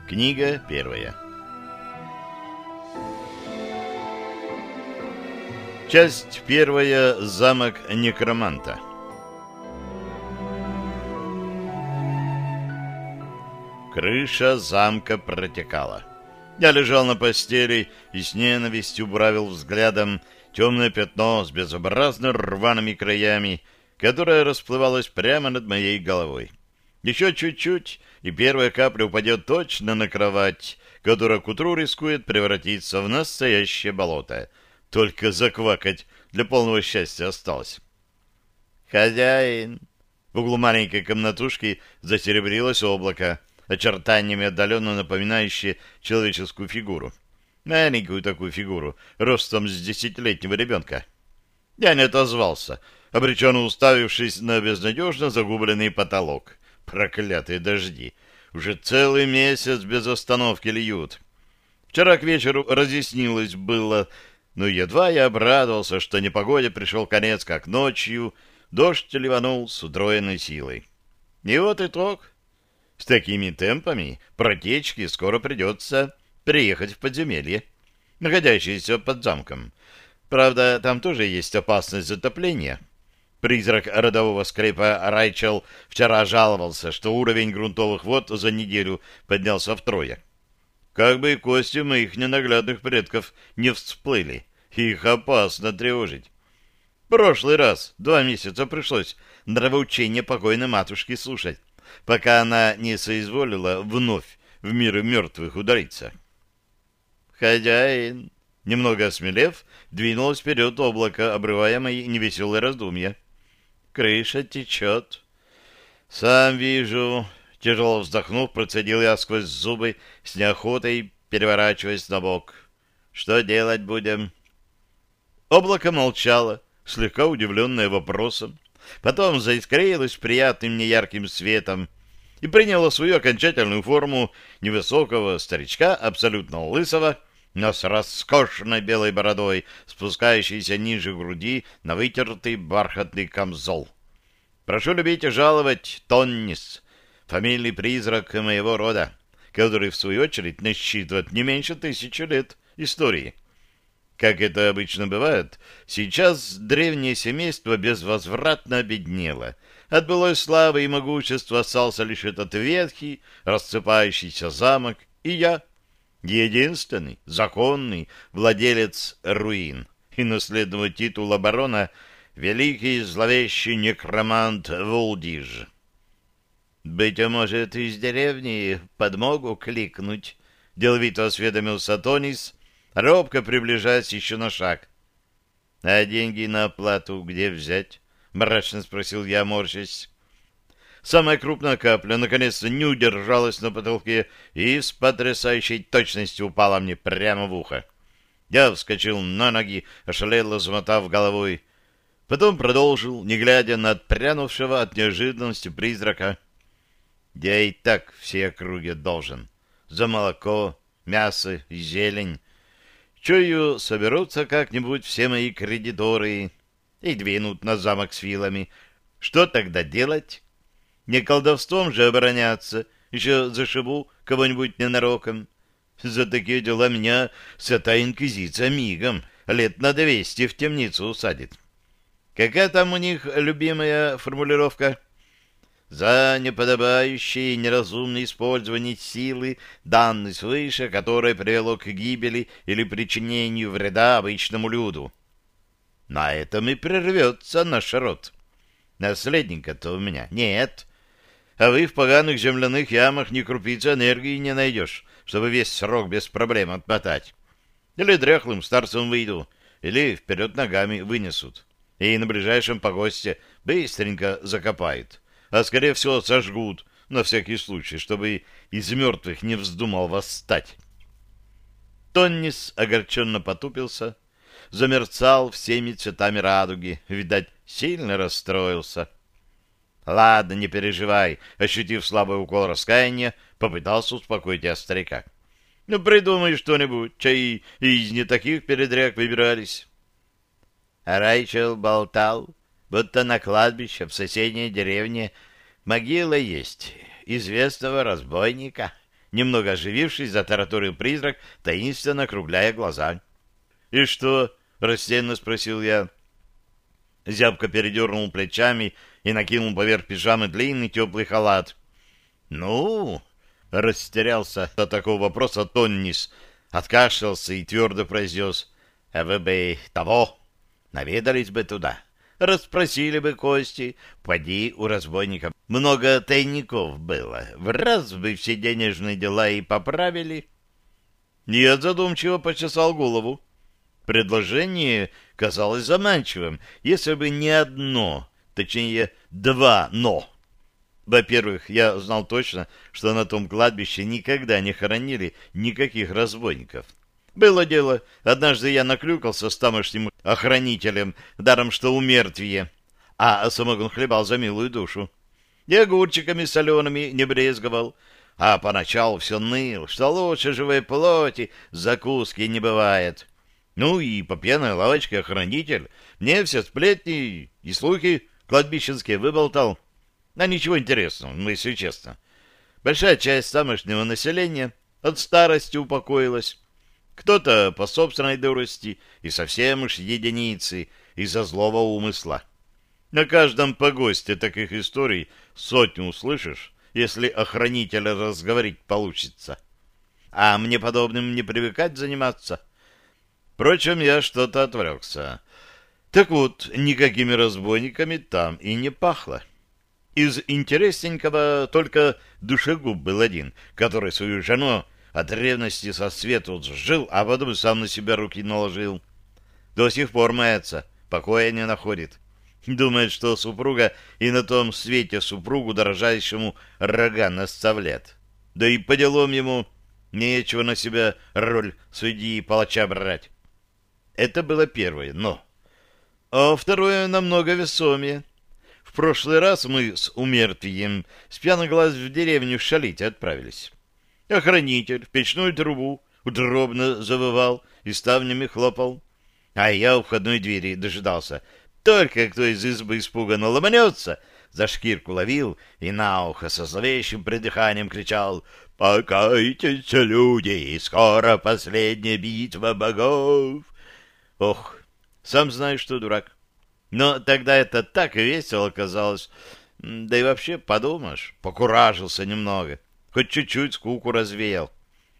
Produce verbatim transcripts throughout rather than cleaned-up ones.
Книга первая. Часть первая. Замок некроманта. Крыша замка протекала. Я лежал на постели и с ненавистью буравил взглядом темное пятно с безобразно рваными краями, которое расплывалось прямо над моей головой. Еще чуть-чуть, и первая капля упадет точно на кровать, которая к утру рискует превратиться в настоящее болото. Только заквакать для полного счастья осталось. «Хозяин!» В углу маленькой комнатушки засеребрилось облако, очертаниями отдаленно напоминающее человеческую фигуру. Маленькую такую фигуру, ростом с десятилетнего ребенка. Я не отозвался, обреченно уставившись на безнадежно загубленный потолок. Проклятые дожди! Уже целый месяц без остановки льют. Вчера к вечеру разъяснилось было, но едва я обрадовался, что непогоде пришел конец, как ночью дождь ливанул с удвоенной силой. И вот итог. С такими темпами протечки скоро придется приехать в подземелье, находящееся под замком. Правда, там тоже есть опасность затопления. Призрак родового скрепа Райчел вчера жаловался, что уровень грунтовых вод за неделю поднялся втрое. Как бы и кости моих ненаглядных предков не всплыли, их опасно тревожить. Прошлый раз два месяца пришлось нравоучение покойной матушки слушать, пока она не соизволила вновь в мир мертвых удариться. «Хозяин!» Немного осмелев, двинулось вперед облако, обрывая мои невеселые раздумья. «Крыша течет». «Сам вижу». Тяжело вздохнув, процедил я сквозь зубы, с неохотой переворачиваясь на бок. «Что делать будем?» Облако молчало, слегка удивленное вопросом. Потом заискрилось приятным неярким светом и приняло свою окончательную форму невысокого старичка, абсолютно лысого, но с роскошной белой бородой, спускающейся ниже груди на вытертый бархатный камзол. «Прошу любить и жаловать, Тоннис, фамильный призрак моего рода, который, в свою очередь, насчитывает не меньше тысячи лет истории». Как это обычно бывает, сейчас древнее семейство безвозвратно обеднело. От былой славы и могущества остался лишь этот ветхий, рассыпающийся замок, и я, единственный, законный владелец руин и наследного титула барона, великий зловещий некромант Вулдиж. «Быть может, из деревни подмогу кликнуть?» — деловито осведомился Тонис, робко приближаясь еще на шаг. — А деньги на оплату где взять? — мрачно спросил я, морщась. Самая крупная капля наконец-то не удержалась на потолке и с потрясающей точностью упала мне прямо в ухо. Я вскочил на ноги, ошалело замотав головой. Потом продолжил, не глядя на отпрянувшего от неожиданности призрака. — Я и так все округи должен. За молоко, мясо и зелень. Чую, соберутся как-нибудь все мои кредиторы и двинут на замок с вилами. Что тогда делать? Не колдовством же обороняться, еще зашибу кого-нибудь ненароком. За такие дела меня святая инквизиция мигом лет на двести в темницу усадит. Какая там у них любимая формулировка? За неподобающее и неразумное использование силы, данной свыше, которое привело к гибели или причинению вреда обычному люду. На этом и прервется наш род. Наследника-то у меня нет. А вы в поганых земляных ямах ни крупицы энергии не найдешь, чтобы весь срок без проблем отмотать. Или дряхлым старцем выйду, или вперед ногами вынесут. И на ближайшем погосте быстренько закопают. А, скорее всего, сожгут, на всякий случай, чтобы из мертвых не вздумал восстать. Тоннис огорченно потупился, замерцал всеми цветами радуги, видать, сильно расстроился. Ладно, не переживай, ощутив слабый укол раскаяния, попытался успокоить я старика. Ну, придумай что-нибудь, чай из не таких передряг выбирались. А Райчел болтал, будто на кладбище в соседней деревне могила есть известного разбойника, Немного оживившись, затараторил призрак, таинственно округляя глаза. — И что? — растерянно спросил я. Зябко передернул плечами и накинул поверх пижамы длинный теплый халат. — Ну, — растерялся от такого вопроса Тоннис, откашлялся и твердо произнес: — А вы бы того, наведались бы туда, расспросили бы кости, поди у разбойников много тайников было, в раз бы все денежные дела и поправили. Я задумчиво почесал голову. Предложение казалось заманчивым, если бы не одно, точнее, два «но». Во-первых, я знал точно, что на том кладбище никогда не хоронили никаких разбойников. Было дело, однажды я наклюкался с тамошним охранителем, даром что умертвие, а самогон хлебал за милую душу. И огурчиками солеными не брезговал, а поначалу все ныл, что лучше живой плоти закуски не бывает. Ну и по пьяной лавочке охранитель мне все сплетни и слухи кладбищенские выболтал. А ничего интересного, ну, если честно. Большая часть тамошнего населения от старости упокоилась. Кто-то по собственной дурости и совсем уж единицы из-за злого умысла. На каждом погосте таких историй сотню услышишь, если охранителя разговорить получится. А мне подобным не привыкать заниматься. Впрочем, я что-то отвлекся. Так вот, никакими разбойниками там и не пахло. Из интересненького только душегуб был один, который свою жену от ревности со свету сжил, а потом сам на себя руки наложил. До сих пор мается, покоя не находит. Думает, что супруга и на том свете супругу дорожайшему рога наставляет. Да и по делам ему нечего на себя роль судьи и палача брать. Это было первое «но». А второе намного весомее. В прошлый раз мы с умертвием с пьяный глаз в деревню шалить отправились. Охранитель в печную трубу утробно завывал и ставнями хлопал. А я у входной двери дожидался. Только кто из избы испуганно ломанется, за шкирку ловил и на ухо со зловещим придыханием кричал: «Покайтесь, люди, скоро последняя битва богов!» Ох, сам знаешь, что дурак. Но тогда это так весело казалось. Да и вообще, подумаешь, покуражился немного. Хоть чуть-чуть скуку развеял.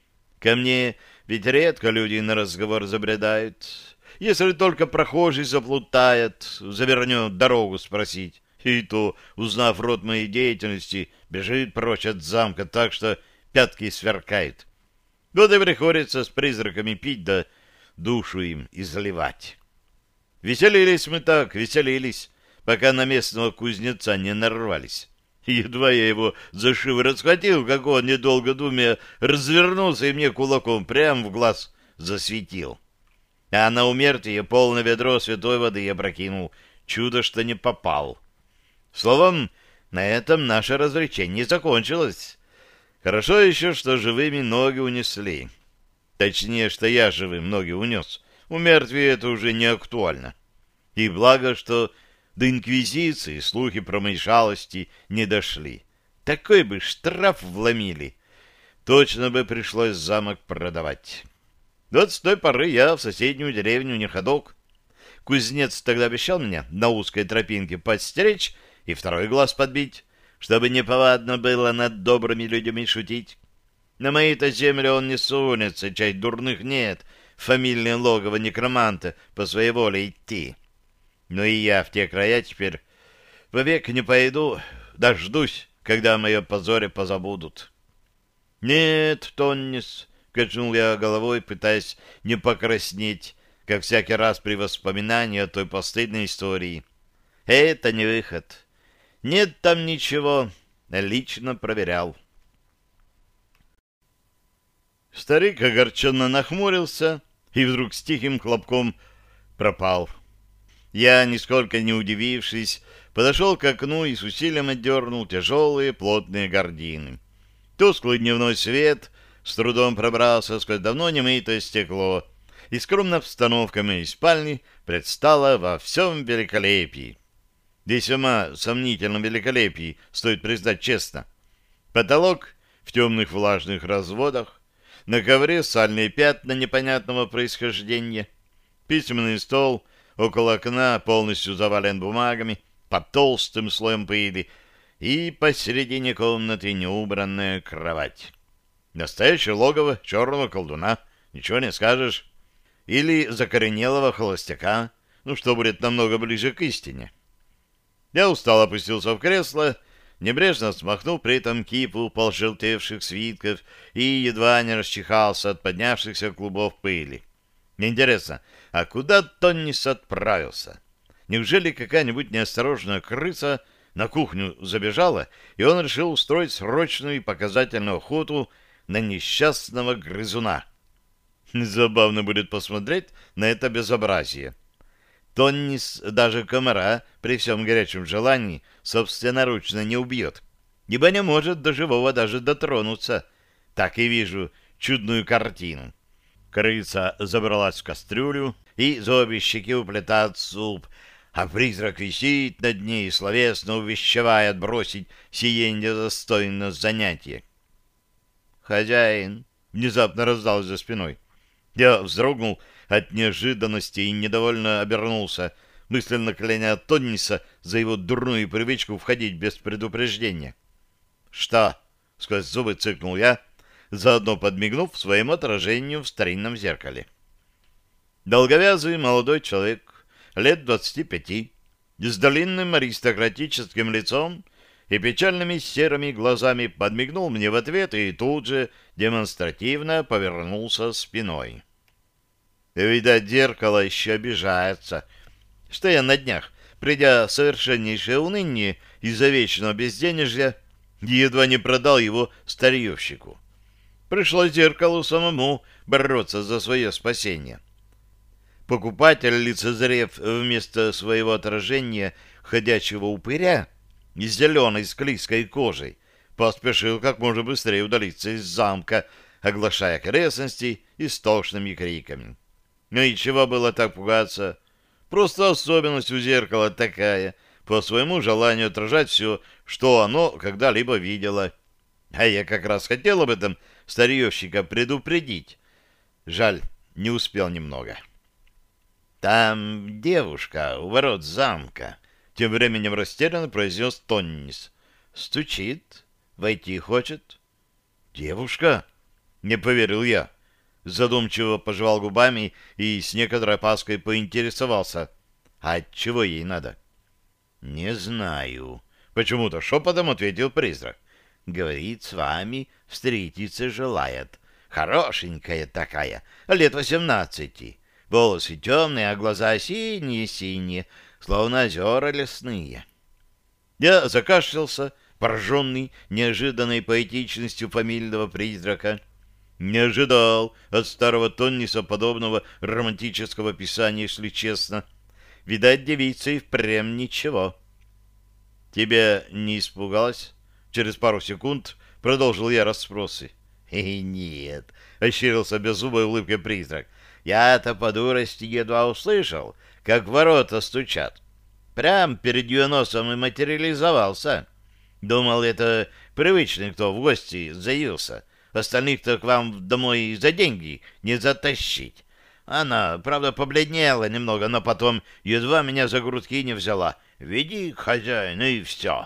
Ко мне ведь редко люди на разговор забредают. Если только прохожий заплутает, завернет дорогу спросить. И то, узнав род моей деятельности, бежит прочь от замка так, что пятки сверкают. Вот и приходится с призраками пить, да душу им изливать. Веселились мы так, веселились, пока на местного кузнеца не нарвались. Едва я его за шиворот схватил, как он, недолго думая, развернулся и мне кулаком прямо в глаз засветил. А на умертвие полное ведро святой воды я прокинул. Чудо, что не попал. Словом, на этом наше развлечение закончилось. Хорошо еще, что живыми ноги унесли. Точнее, что я живым ноги унес. У мертвия это уже не актуально. И благо, что до инквизиции слухи про мои шалости не дошли. Такой бы штраф вломили. Точно бы пришлось замок продавать. Вот с той поры я в соседнюю деревню не ходок. Кузнец тогда обещал меня на узкой тропинке подстеречь и второй глаз подбить, чтобы неповадно было над добрыми людьми шутить. На моей-то земле он не сунется, чай дурных нет, в фамильное логово некроманта по своей воле идти. Но и я в те края теперь вовек не пойду, дождусь, когда о моем позоре позабудут. — Нет, Тоннис, — качнул я головой, пытаясь не покраснеть, как всякий раз при воспоминании о той постыдной истории. — Это не выход. Нет там ничего, лично проверял. Старик огорченно нахмурился и вдруг с тихим хлопком пропал. Я, нисколько не удивившись, подошел к окну и с усилием отдернул тяжелые плотные гардины. Тусклый дневной свет с трудом пробрался сквозь давно немытое стекло, и скромная обстановка моей спальни предстала во всем великолепии. Весьма сомнительном великолепии, стоит признать честно. Потолок в темных влажных разводах, на ковре сальные пятна непонятного происхождения, письменный стол около окна полностью завален бумагами под толстым слоем пыли, и посередине комнаты неубранная кровать. Настоящее логово черного колдуна, ничего не скажешь. Или закоренелого холостяка, ну, что будет намного ближе к истине. Я устало опустился в кресло, небрежно смахнув при этом кипу полжелтевших свитков и едва не расчихался от поднявшихся клубов пыли. Интересно, а куда Тоннис отправился? Неужели какая-нибудь неосторожная крыса на кухню забежала, и он решил устроить срочную и показательную охоту на несчастного грызуна? Забавно будет посмотреть на это безобразие. Тоннис даже комара при всем горячем желании собственноручно не убьет, ибо не может до живого даже дотронуться. Так и вижу чудную картину. Крыса забралась в кастрюлю, и за обе щеки уплетает суп, а призрак висит над ней, словесно увещевая отбросить сие недостойное занятие. «Хозяин!» — внезапно раздалось за спиной. Я вздрогнул от неожиданности и недовольно обернулся, мысленно кляня Тонниса за его дурную привычку входить без предупреждения. «Что?» — сквозь зубы цыкнул я, заодно подмигнув своему отражению в старинном зеркале. Долговязый молодой человек, лет двадцати пяти, с длинным аристократическим лицом и печальными серыми глазами подмигнул мне в ответ и тут же демонстративно повернулся спиной. Видать, зеркало еще обижается, что я на днях, придя в совершеннейшее уныние из-за вечного безденежья, едва не продал его старьевщику. Пришлось зеркалу самому бороться за свое спасение. Покупатель, лицезрев вместо своего отражения ходячего упыря с зеленой склизкой кожей, поспешил как можно быстрее удалиться из замка, оглашая окрестности истошными криками. Ну и чего было так пугаться? Просто особенность у зеркала такая, по своему желанию отражать все, что оно когда-либо видело. А я как раз хотел об этом старьевщика предупредить. Жаль, не успел немного. «Там девушка у ворот замка», — тем временем растерянно произнес Тоннис. «Стучит, войти хочет». «Девушка?» — не поверил я. Задумчиво пожевал губами и с некоторой опаской поинтересовался. «А от чего ей надо?» «Не знаю», — почему-то шепотом ответил призрак. «Говорит, с вами встретиться желает. Хорошенькая такая, лет восемнадцати. Волосы темные, а глаза синие-синие, словно озера лесные». Я закашлялся, пораженный неожиданной поэтичностью фамильного призрака. Не ожидал от старого Тонниса подобного романтического писания, если честно. Видать, девица и впрямь ничего. «Тебя не испугалась?» Через пару секунд продолжил я расспросы. «И нет», — ощерился беззубой улыбкой призрак. «Я-то по дурости едва услышал, как ворота стучат. Прям перед ее носом и материализовался. Думал, это привычный кто в гости заявился. Остальных-то к вам домой за деньги не затащить. Она, правда, побледнела немного, но потом едва меня за грудки не взяла. Веди к хозяину, и все».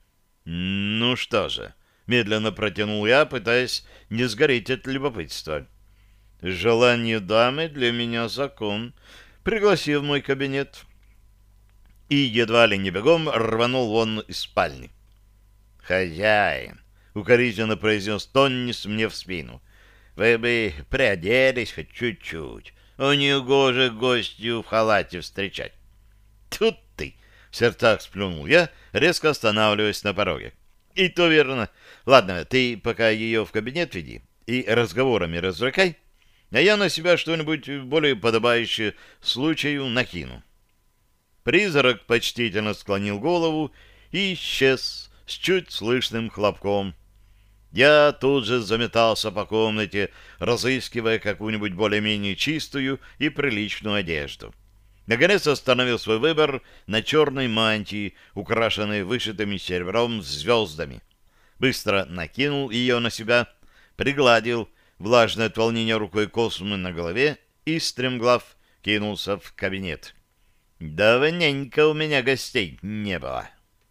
«Ну что же», — медленно протянул я, пытаясь не сгореть от любопытства. «Желание дамы для меня закон. Пригласи в мой кабинет». И едва ли не бегом рванул вон из спальни. «Хозяин», — укоризненно произнес Тоннис мне в спину, — «вы бы приоделись хоть чуть-чуть. У негоже гостью в халате встречать». «Тут ты!» — в сердцах сплюнул я, резко останавливаясь на пороге. «И то верно. Ладно, ты пока ее в кабинет веди и разговорами развлекай, а я на себя что-нибудь более подобающее случаю накину». Призрак почтительно склонил голову и исчез с чуть слышным хлопком. Я тут же заметался по комнате, разыскивая какую-нибудь более-менее чистую и приличную одежду. Наконец остановил свой выбор на черной мантии, украшенной вышитыми серебром звездами. быстро накинул ее на себя, пригладил влажное от волнения рукой космы на голове и, стремглав, кинулся в кабинет. Давненько у меня гостей не было.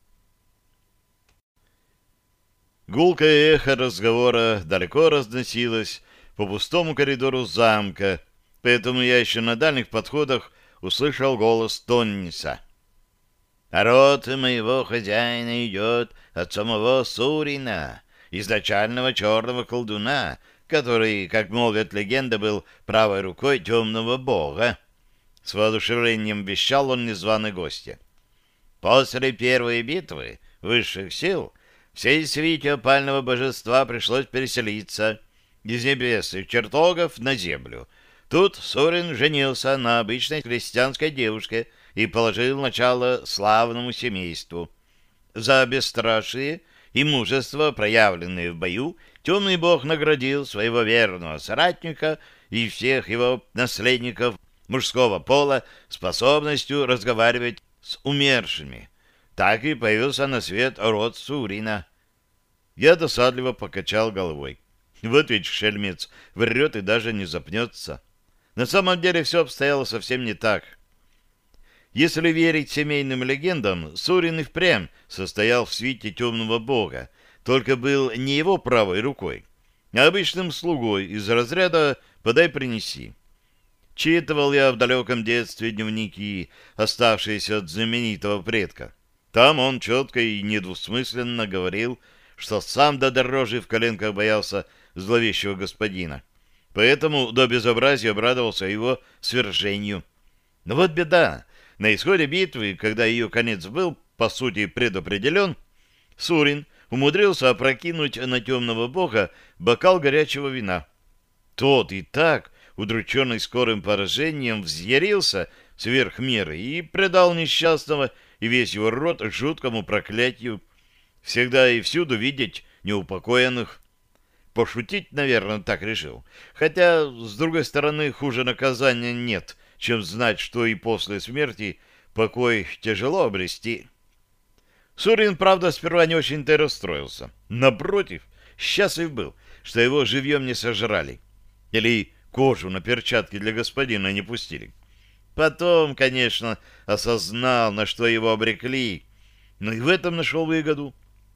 Гулкое эхо разговора далеко разносилось по пустому коридору замка, поэтому я еще на дальних подходах услышал голос Тонниса. «Род моего хозяина идет от самого Сурина, изначального черного колдуна, который, как молвят легенда, был правой рукой темного бога». С воодушевлением вещал он незваный гостья. После первой битвы высших сил всей свите опального божества пришлось переселиться из небесных чертогов на землю. Тут Сурин женился на обычной крестьянской девушке и положил начало славному семейству. За бесстрашие и мужество, проявленные в бою, темный бог наградил своего верного соратника и всех его наследников мужского пола способностью разговаривать с умершими. Так и появился на свет род Сурина. Я досадливо покачал головой. Вот ведь шельмец врет и даже не запнется. На самом деле все обстояло совсем не так. Если верить семейным легендам, Сурин и впрямь состоял в свите темного бога, только был не его правой рукой, а обычным слугой из разряда «подай, принеси». Читывал я в далеком детстве дневники, оставшиеся от знаменитого предка. Там он четко и недвусмысленно говорил, что сам до дорожи в коленках боялся зловещего господина. Поэтому до безобразия обрадовался его свержению. Но вот беда. На исходе битвы, когда ее конец был, по сути, предопределен, Сурин умудрился опрокинуть на темного бога бокал горячего вина. Тот и так, удрученный скорым поражением, взъярился сверх меры и предал несчастного и весь его род жуткому проклятию. Всегда и всюду видеть неупокоенных. Пошутить, наверное, так решил. Хотя, с другой стороны, хуже наказания нет, чем знать, что и после смерти покой тяжело обрести. Сурин, правда, сперва не очень-то расстроился. Напротив, счастлив был, что его живьем не сожрали. Или кожу на перчатки для господина не пустили. Потом, конечно, осознал, на что его обрекли, но и в этом нашел выгоду.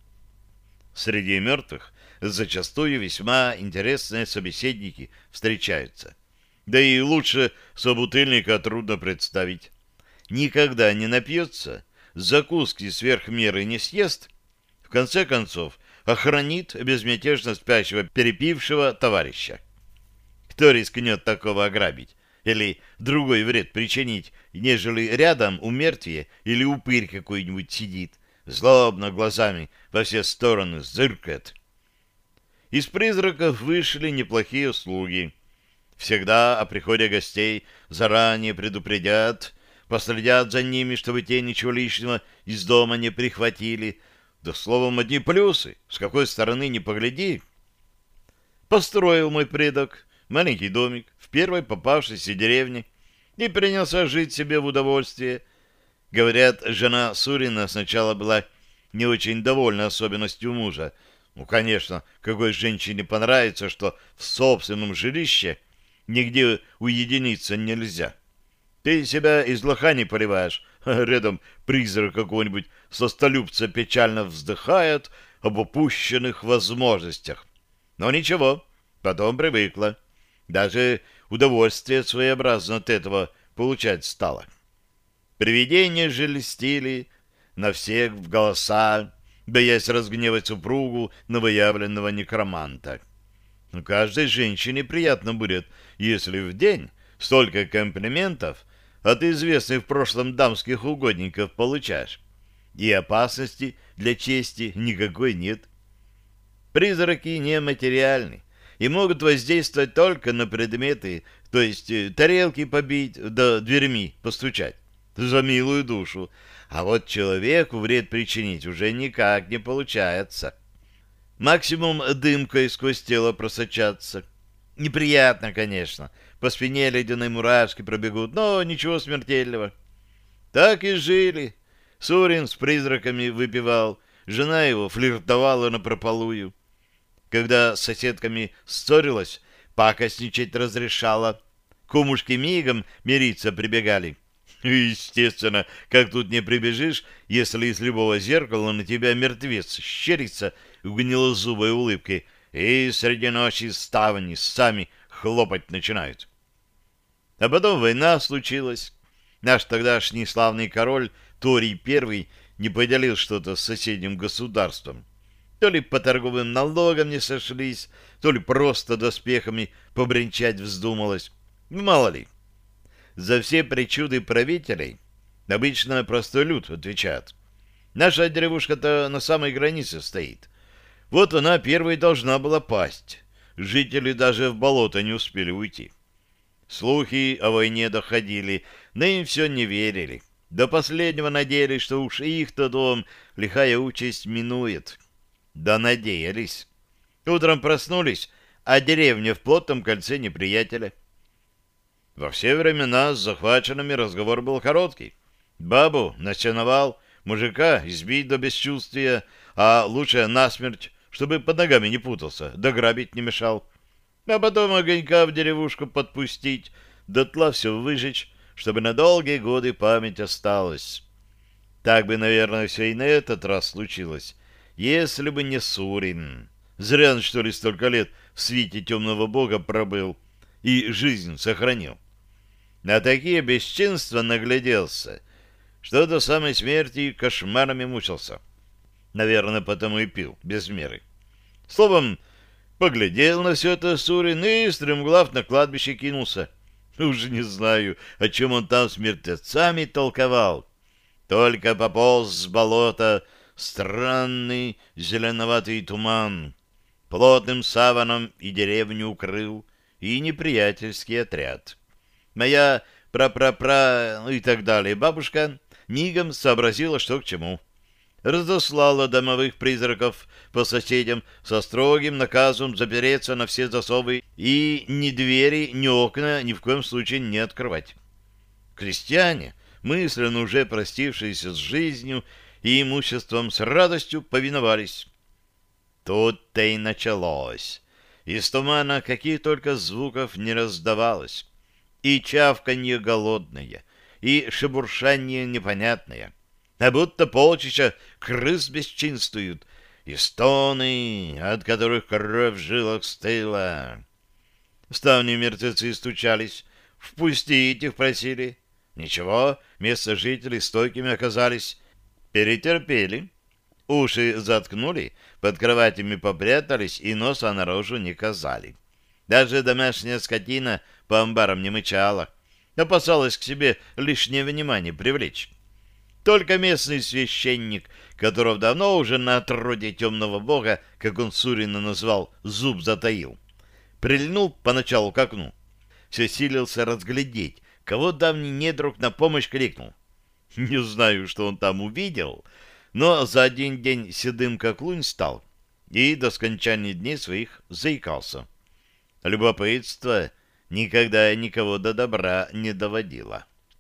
Среди мертвых зачастую весьма интересные собеседники встречаются. Да и лучше собутыльника трудно представить. Никогда не напьется, закуски сверх меры не съест, в конце концов охранит безмятежно спящего перепившего товарища. Кто рискнет такого ограбить или другой вред причинить, нежели рядом у мертвия или упырь какой-нибудь сидит, злобно глазами во все стороны зыркает? Из призраков вышли неплохие слуги. Всегда о приходе гостей заранее предупредят, последят за ними, чтобы те ничего лишнего из дома не прихватили. Да, словом, одни плюсы, с какой стороны ни погляди. Построил мой предок маленький домик в первой попавшейся деревне и принялся жить себе в удовольствие. Говорят, жена Сурина сначала была не очень довольна особенностью мужа. Ну, конечно, какой женщине понравится, что в собственном жилище нигде уединиться нельзя. Ты себя из лоха не поливаешь, а рядом призрак какого-нибудь сластолюбца печально вздыхает об упущенных возможностях. Но ничего, потом привыкла. Даже удовольствие своеобразно от этого получать стало. Привидения же льстили на всех в голоса, боясь разгневать супругу новоявленного некроманта. Но каждой женщине приятно будет, если в день столько комплиментов от известных в прошлом дамских угодников получаешь. И опасности для чести никакой нет. Призраки нематериальны и могут воздействовать только на предметы, то есть тарелки побить, да дверьми постучать, за милую душу. А вот человеку вред причинить уже никак не получается. Максимум дымкой сквозь тело просочаться. Неприятно, конечно, по спине ледяные мурашки пробегут, но ничего смертельного. Так и жили. Сурин с призраками выпивал, жена его флиртовала напропалую. Когда с соседками ссорилась, пакостничать разрешала. Кумушки мигом мириться прибегали. И, естественно, как тут не прибежишь, если из любого зеркала на тебя мертвец щерится в гнилозубой улыбке, и среди ночи ставни сами хлопать начинают. А потом война случилась. Наш тогдашний славный король Торий Первый не поделил что-то с соседним государством. То ли по торговым налогам не сошлись, то ли просто доспехами побренчать вздумалось. Мало ли. За все причуды правителей обычно простой люд отвечает. Наша деревушка-то на самой границе стоит. Вот она первой должна была пасть. Жители даже в болото не успели уйти. Слухи о войне доходили, но им все не верили. До последнего надеялись, что уж их-то дом лихая участь минует. Да надеялись. Утром проснулись, а деревня в плотном кольце неприятеля. Во все времена с захваченными разговор был короткий. Бабу насеновал, мужика избить до бесчувствия, а лучше насмерть, чтобы под ногами не путался, да грабить не мешал. А потом огонька в деревушку подпустить, дотла все выжечь, чтобы на долгие годы память осталась. Так бы, наверное, все и на этот раз случилось, если бы не Сурин. Зря он, что ли, столько лет в свите темного бога пробыл и жизнь сохранил. На такие бесчинства нагляделся, что до самой смерти кошмарами мучился. Наверное, потому и пил без меры. Словом, поглядел на все это Сурин и, стремглав, на кладбище кинулся. Уже не знаю, о чем он там с мертвецами толковал. Только пополз с болота странный зеленоватый туман, плотным саваном и деревню укрыл, и неприятельский отряд. Моя пра-пра-пра, ну и так далее, бабушка мигом сообразила, что к чему. Разослала домовых призраков по соседям со строгим наказом запереться на все засовы и ни двери, ни окна ни в коем случае не открывать. Крестьяне, мысленно уже простившиеся с жизнью и имуществом, с радостью повиновались. Тут-то и началось. Из тумана каких только звуков не раздавалось. И чавканье голодное, и шебуршание непонятное, а будто полчища крыс бесчинствуют, и стоны, от которых кровь в жилах стыла. В ставни мертвецы стучались, впустить их просили. Ничего, место жителей стойкими оказались, перетерпели. Уши заткнули, под кроватями попрятались и носа наружу не казали. Даже домашняя скотина по амбарам не мычала, опасалась к себе лишнее внимание привлечь. Только местный священник, которого давно уже на отроде темного бога, как он Сурина назвал, зуб затаил, прильнул поначалу к окну. Все силился разглядеть, кого давний недруг на помощь крикнул. Не знаю, что он там увидел, но за один день седым как лунь стал и до скончания дней своих заикался. Любопытство никогда никого до добра не доводило.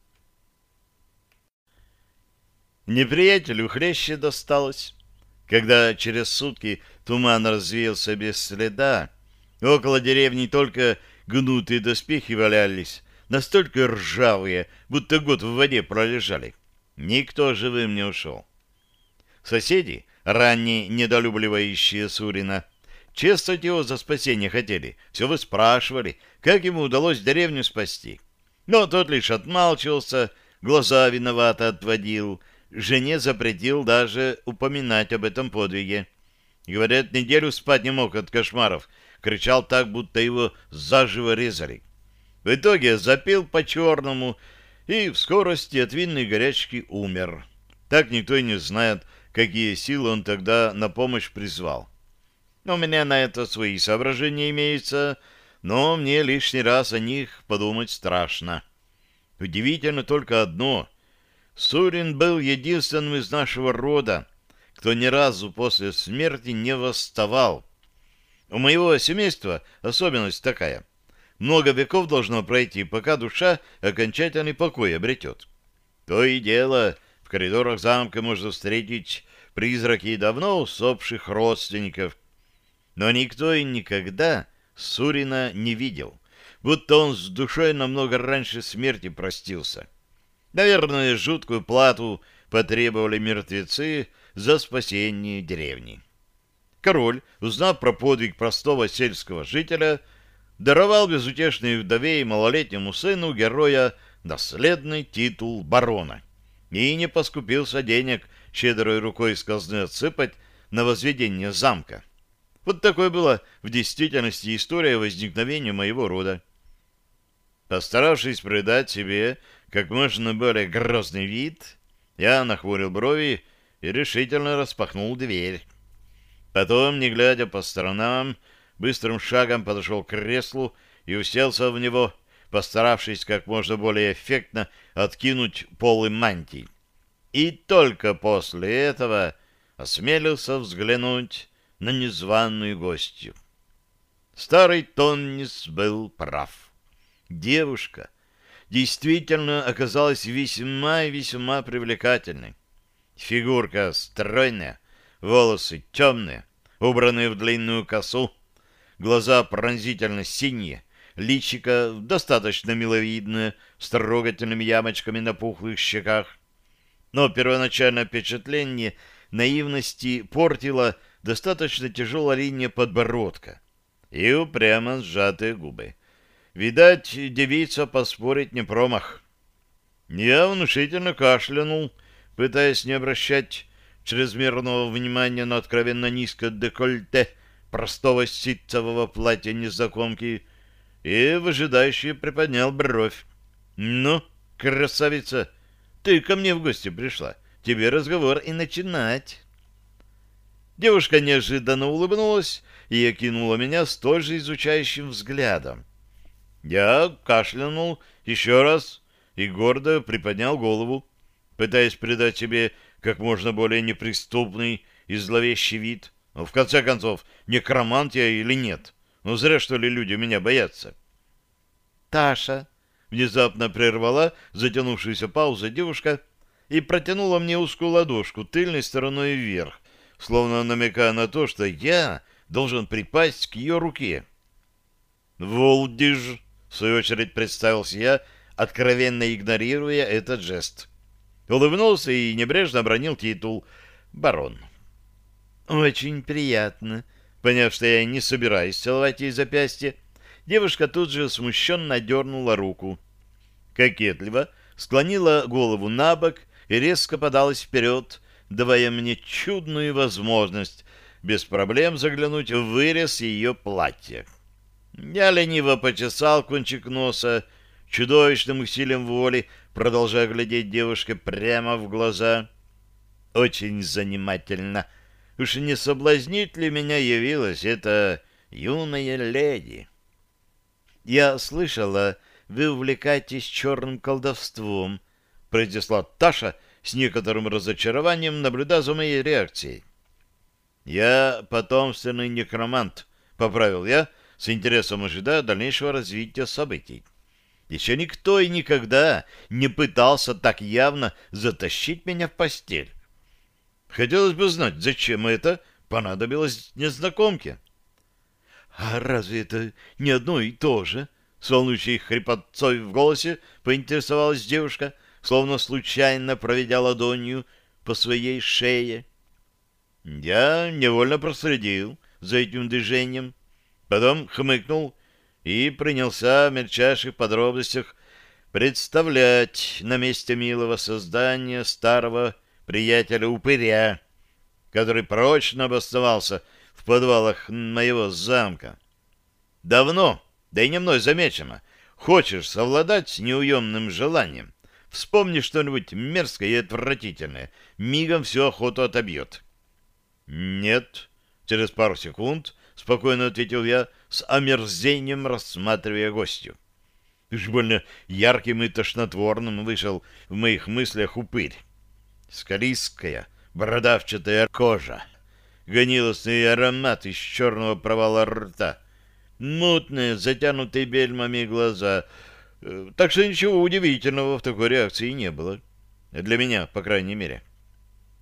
Неприятелю хлеще досталось. Когда через сутки туман развеялся без следа, около деревни только гнутые доспехи валялись, настолько ржавые, будто год в воде пролежали. Никто живым не ушел. Соседи, ранее недолюбливающие Сурина, чествовать его за спасение хотели. Все вы спрашивали, как ему удалось деревню спасти. Но тот лишь отмалчивался, глаза виновато отводил, жене запретил даже упоминать об этом подвиге. Говорят, неделю спать не мог от кошмаров, кричал так, будто его заживо резали. В итоге запил по-черному и в скорости от винной горячки умер. Так никто и не знает, какие силы он тогда на помощь призвал. У меня на это свои соображения имеются, но мне лишний раз о них подумать страшно. Удивительно только одно. Сурин был единственным из нашего рода, кто ни разу после смерти не восставал. У моего семейства особенность такая. Много веков должно пройти, пока душа окончательный покой обретет. То и дело, в коридорах замка можно встретить призраки давно усопших родственников. Но никто и никогда Сурина не видел, будто он с душой намного раньше смерти простился. Наверное, жуткую плату потребовали мертвецы за спасение деревни. Король, узнав про подвиг простого сельского жителя, даровал безутешной вдове и малолетнему сыну героя наследный титул барона и не поскупился денег щедрой рукой из казны отсыпать на возведение замка. Вот такой была в действительности история возникновения моего рода. Постаравшись придать себе как можно более грозный вид, я нахмурил брови и решительно распахнул дверь. Потом, не глядя по сторонам, быстрым шагом подошел к креслу и уселся в него, постаравшись как можно более эффектно откинуть полы мантии. И только после этого осмелился взглянуть на незваную гостью. Старый Тоннис был прав. Девушка действительно оказалась весьма и весьма привлекательной. Фигурка стройная, волосы темные, убранные в длинную косу, глаза пронзительно синие, личико достаточно миловидное, с трогательными ямочками на пухлых щеках. Но первоначальное впечатление наивности портила достаточно тяжелая линия подбородка и упрямо сжатые губы. Видать, девица поспорить не промах. Я внушительно кашлянул, пытаясь не обращать чрезмерного внимания на откровенно низкое декольте простого ситцевого платья незнакомки и выжидающе приподнял бровь. «Ну, красавица, ты ко мне в гости пришла. Тебе разговор и начинать». Девушка неожиданно улыбнулась и окинула меня столь же изучающим взглядом. Я кашлянул еще раз и гордо приподнял голову, пытаясь придать себе как можно более неприступный и зловещий вид. Но в конце концов, некромант я или нет? Ну, зря, что ли, люди меня боятся. «Таша!» — внезапно прервала затянувшуюся паузу девушка и протянула мне узкую ладошку тыльной стороной вверх, словно намекая на то, что я должен припасть к ее руке. «Волдиж!» — в свою очередь представился я, откровенно игнорируя этот жест. Улыбнулся и небрежно обронил титул «барон». «Очень приятно». Поняв, что я не собираюсь целовать ей запястье, девушка тут же смущенно дернула руку. Кокетливо склонила голову на бок и резко подалась вперед, давая мне чудную возможность без проблем заглянуть в вырез ее платья. Я лениво почесал кончик носа, чудовищным усилием воли, продолжая глядеть девушке прямо в глаза. Очень занимательно. Уж не соблазнить ли меня явилась эта юная леди? «Я слышала, вы увлекаетесь черным колдовством», — произнесла Таша с некоторым разочарованием, наблюдая за моей реакцией. «Я потомственный некромант», — поправил я, с интересом ожидая дальнейшего развития событий. Еще никто и никогда не пытался так явно затащить меня в постель. Хотелось бы знать, зачем это понадобилось незнакомке. — А разве это не одно и то же? — с волнующей хрипотцой в голосе поинтересовалась девушка, словно случайно проведя ладонью по своей шее. Я невольно проследил за этим движением, потом хмыкнул и принялся в мельчайших подробностях представлять на месте милого создания старого приятеля-упыря, который прочно обосновался в подвалах моего замка. Давно, да и не мной замечено, хочешь совладать с неуемным желанием, вспомни что-нибудь мерзкое и отвратительное, мигом всю охоту отобьет. «Нет», — через пару секунд спокойно ответил я, с омерзением рассматривая гостью. Уж больно ярким и тошнотворным вышел в моих мыслях упырь. Скалистская, бородавчатая кожа, гнилостный аромат из черного провала рта, мутные, затянутые бельмами глаза. Так что ничего удивительного в такой реакции не было. Для меня, по крайней мере.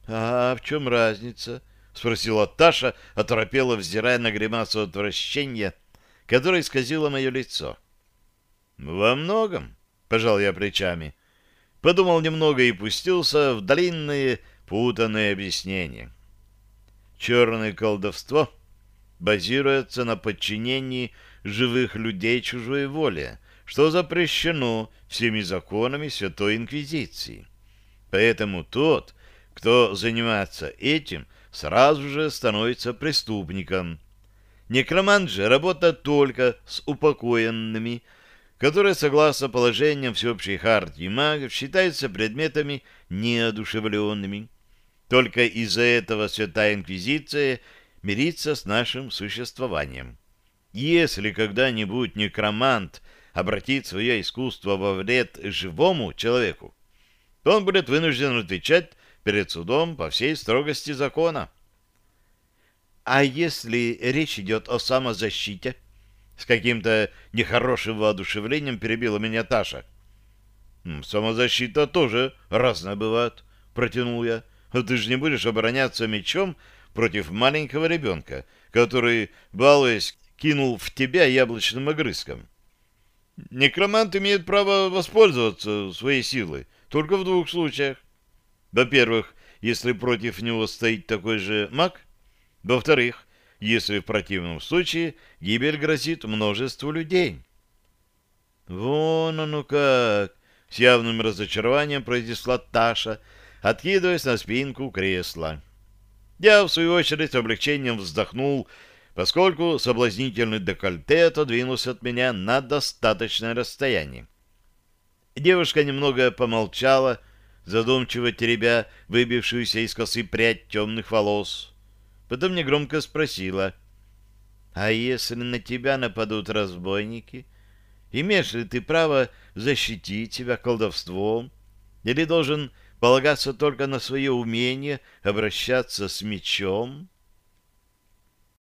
А в чем разница? — спросила Таша, оторопела, взирая на гримасу отвращения, которая исказила мое лицо. — Во многом, — пожал я плечами. Подумал немного и пустился в длинные, путанные объяснения. Черное колдовство базируется на подчинении живых людей чужой воле, что запрещено всеми законами Святой Инквизиции. Поэтому тот, кто занимается этим, сразу же становится преступником. Некромант же работает только с упокоенными, которые, согласно положениям всеобщей хартии магов, считаются предметами неодушевленными. Только из-за этого Святая Инквизиция мирится с нашим существованием. Если когда-нибудь некромант обратит свое искусство во вред живому человеку, то он будет вынужден отвечать перед судом по всей строгости закона. А если речь идет о самозащите? С каким-то нехорошим воодушевлением перебила меня Таша. Самозащита тоже разная бывает, протянул я. Ты же не будешь обороняться мечом против маленького ребенка, который, балуясь, кинул в тебя яблочным огрызком. Некромант имеет право воспользоваться своей силой только в двух случаях. Во-первых, если против него стоит такой же маг. Во-вторых, если в противном случае гибель грозит множеству людей. Вон оно как! С явным разочарованием произнесла Таша, откидываясь на спинку кресла. Я, в свою очередь, с облегчением вздохнул, поскольку соблазнительный декольте отодвинулся от меня на достаточное расстояние. Девушка немного помолчала, задумчиво теребя выбившуюся из косы прядь темных волос. Потом негромко спросила: «А если на тебя нападут разбойники, имеешь ли ты право защитить себя колдовством? Или должен полагаться только на свое умение обращаться с мечом?»